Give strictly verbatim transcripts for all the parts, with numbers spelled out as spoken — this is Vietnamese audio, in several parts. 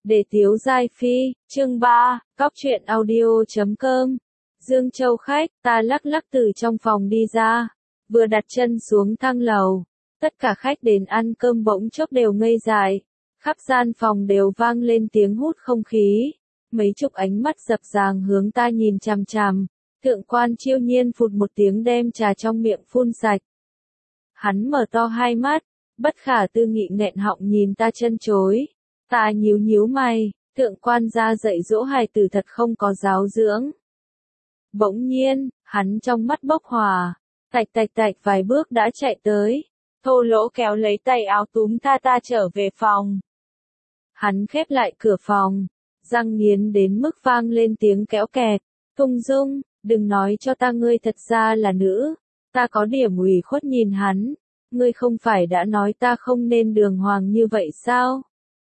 Để Tiếu Giai Phi, chương ba, cóc truyện audio chấm com. Dương Châu khách, ta lắc lắc từ trong phòng đi ra, vừa đặt chân xuống thang lầu. Tất cả khách đến ăn cơm bỗng chốc đều ngây dại, khắp gian phòng đều vang lên tiếng hút không khí. Mấy chục ánh mắt dập dàng hướng ta nhìn chằm chằm. Thượng quan Chiêu Nhiên phụt một tiếng đem trà trong miệng phun sạch. Hắn mở to hai mắt, bất khả tư nghị nghẹn họng nhìn ta chân chối. Ta nhíu nhíu mày, thượng quan gia dạy dỗ hài tử thật không có giáo dưỡng. Bỗng nhiên, hắn trong mắt bốc hỏa, tạch tạch tạch vài bước đã chạy tới, thô lỗ kéo lấy tay áo túm ta ta trở về phòng. Hắn khép lại cửa phòng, răng nghiến đến mức vang lên tiếng kéo kẹt. Tung Dung, đừng nói cho ta ngươi thật ra là nữ. Ta có điểm ủy khuất nhìn hắn, ngươi không phải đã nói ta không nên đường hoàng như vậy sao?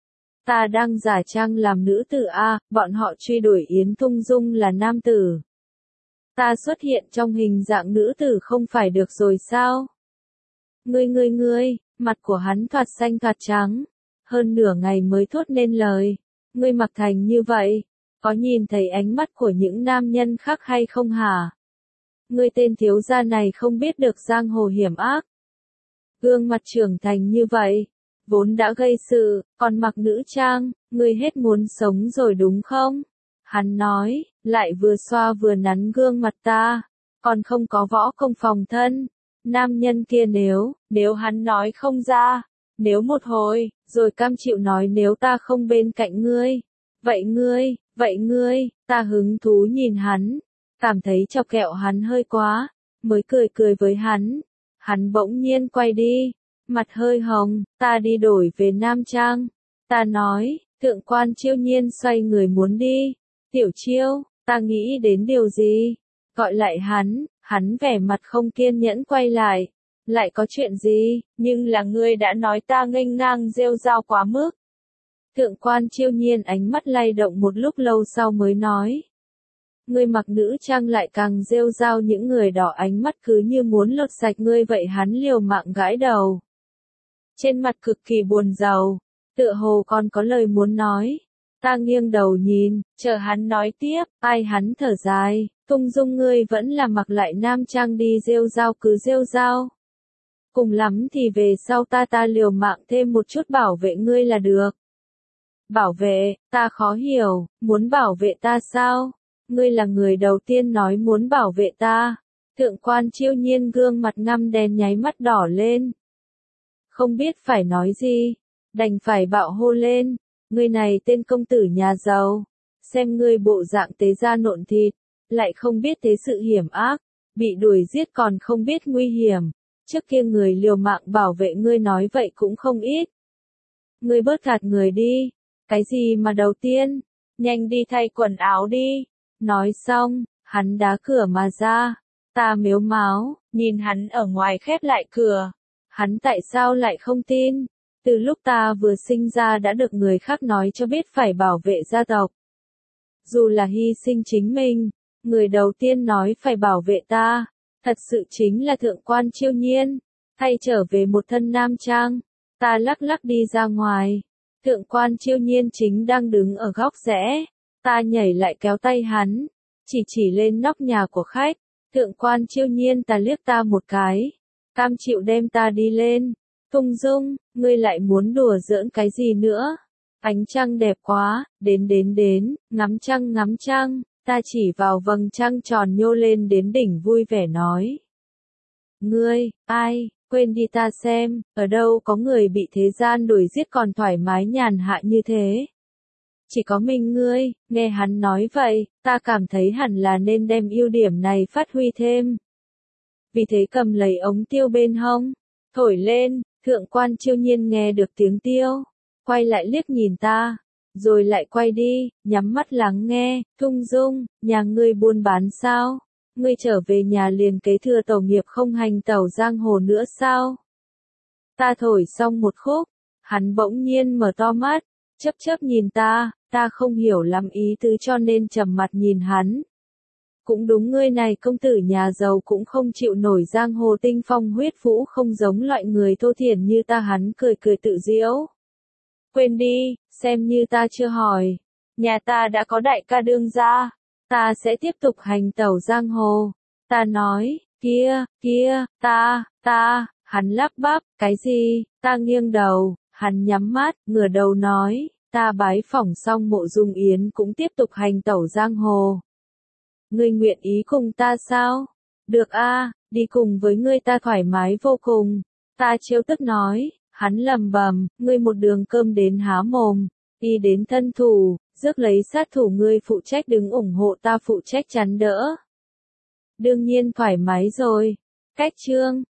Ta đang giả trang làm nữ tử a, bọn họ truy đuổi Yến Tung Dung là nam tử. Ta xuất hiện trong hình dạng nữ tử không phải được rồi sao? Ngươi ngươi ngươi, mặt của hắn thoạt xanh thoạt trắng, hơn nửa ngày mới thốt nên lời. Ngươi mặc thành như vậy, có nhìn thấy ánh mắt của những nam nhân khác hay không hả? Ngươi tên thiếu gia này không biết được giang hồ hiểm ác. Gương mặt trưởng thành như vậy, vốn đã gây sự, còn mặc nữ trang, ngươi hết muốn sống rồi đúng không? Hắn nói, lại vừa xoa vừa nắn gương mặt ta, còn không có võ công phòng thân. Nam nhân kia nếu, nếu hắn nói không ra, nếu một hồi, rồi cam chịu nói nếu ta không bên cạnh ngươi. Vậy ngươi, vậy ngươi, ta hứng thú nhìn hắn, cảm thấy chọc kẹo hắn hơi quá, mới cười cười với hắn. Hắn bỗng nhiên quay đi, mặt hơi hồng, ta đi đổi về Nam Trang. Ta nói, thượng quan Chiêu Nhiên xoay người muốn đi. Tiểu Chiêu, ta nghĩ đến điều gì? Gọi lại hắn, hắn vẻ mặt không kiên nhẫn quay lại. Lại có chuyện gì, nhưng là ngươi đã nói ta nghênh ngang rêu rao quá mức. Thượng quan Chiêu Nhiên ánh mắt lay động một lúc lâu sau mới nói. Ngươi mặc nữ trang lại càng rêu rao những người đỏ ánh mắt cứ như muốn lột sạch ngươi vậy. Hắn liều mạng gãi đầu. Trên mặt cực kỳ buồn rầu, tựa hồ còn có lời muốn nói. Ta nghiêng đầu nhìn, chờ hắn nói tiếp, ai hắn thở dài, Tung Dung ngươi vẫn là mặc lại nam trang đi rêu rao cứ rêu rao. Cùng lắm thì về sau ta ta liều mạng thêm một chút bảo vệ ngươi là được. Bảo vệ, ta khó hiểu, muốn bảo vệ ta sao? Ngươi là người đầu tiên nói muốn bảo vệ ta. Thượng quan Chiêu Nhiên gương mặt ngăm đen nháy mắt đỏ lên. Không biết phải nói gì, đành phải bạo hô lên. Ngươi này tên công tử nhà giàu, xem ngươi bộ dạng tế gia nộn thịt, lại không biết thế sự hiểm ác, bị đuổi giết còn không biết nguy hiểm. Trước kia người liều mạng bảo vệ ngươi nói vậy cũng không ít. Ngươi bớt gạt người đi, cái gì mà đầu tiên, nhanh đi thay quần áo đi. Nói xong, hắn đá cửa mà ra, ta mếu máo, nhìn hắn ở ngoài khép lại cửa. Hắn tại sao lại không tin? Từ lúc ta vừa sinh ra đã được người khác nói cho biết phải bảo vệ gia tộc. Dù là hy sinh chính mình, người đầu tiên nói phải bảo vệ ta, thật sự chính là thượng quan Chiêu Nhiên. Thay trở về một thân nam trang, ta lắc lắc đi ra ngoài. Thượng quan Chiêu Nhiên chính đang đứng ở góc rẽ. Ta nhảy lại kéo tay hắn, chỉ chỉ lên nóc nhà của khách. Thượng quan Chiêu Nhiên ta liếc ta một cái, cam chịu đem ta đi lên. Tung Dung, ngươi lại muốn đùa giỡn cái gì nữa? Ánh trăng đẹp quá, đến đến đến, ngắm trăng ngắm trăng. Ta chỉ vào vầng trăng tròn nhô lên đến đỉnh vui vẻ nói. Ngươi, ai, quên đi ta xem, ở đâu có người bị thế gian đuổi giết còn thoải mái nhàn hạ như thế. Chỉ có mình ngươi. Nghe hắn nói vậy, ta cảm thấy hẳn là nên đem ưu điểm này phát huy thêm. Vì thế cầm lấy ống tiêu bên hông, thổi lên. Thượng quan Chiêu Nhiên nghe được tiếng tiêu, quay lại liếc nhìn ta, rồi lại quay đi, nhắm mắt lắng nghe. Tung Dung, nhà ngươi buôn bán sao? Ngươi trở về nhà liền kế thừa tổ nghiệp không hành tẩu giang hồ nữa sao? Ta thổi xong một khúc, hắn bỗng nhiên mở to mắt, chớp chớp nhìn ta, ta không hiểu lắm ý tứ cho nên trầm mặt nhìn hắn. Cũng đúng, ngươi này công tử nhà giàu cũng không chịu nổi giang hồ tinh phong huyết vũ, không giống loại người thô thiển như ta. Hắn cười cười tự giễu. Quên đi, xem như ta chưa hỏi. Nhà ta đã có đại ca đương gia. Ta sẽ tiếp tục hành tẩu giang hồ. Ta nói, kia, kia, ta, ta, hắn lắp bắp, cái gì, ta nghiêng đầu, hắn nhắm mắt, ngửa đầu nói, ta bái phỏng xong Mộ Dung Yến cũng tiếp tục hành tẩu giang hồ. Ngươi nguyện ý cùng ta sao? Được a, đi cùng với ngươi ta thoải mái vô cùng. Ta trêu tức nói, hắn lầm bầm, ngươi một đường cơm đến há mồm, đi đến thân thủ, rước lấy sát thủ ngươi phụ trách đứng ủng hộ ta phụ trách chắn đỡ. Đương nhiên thoải mái rồi. Cách chương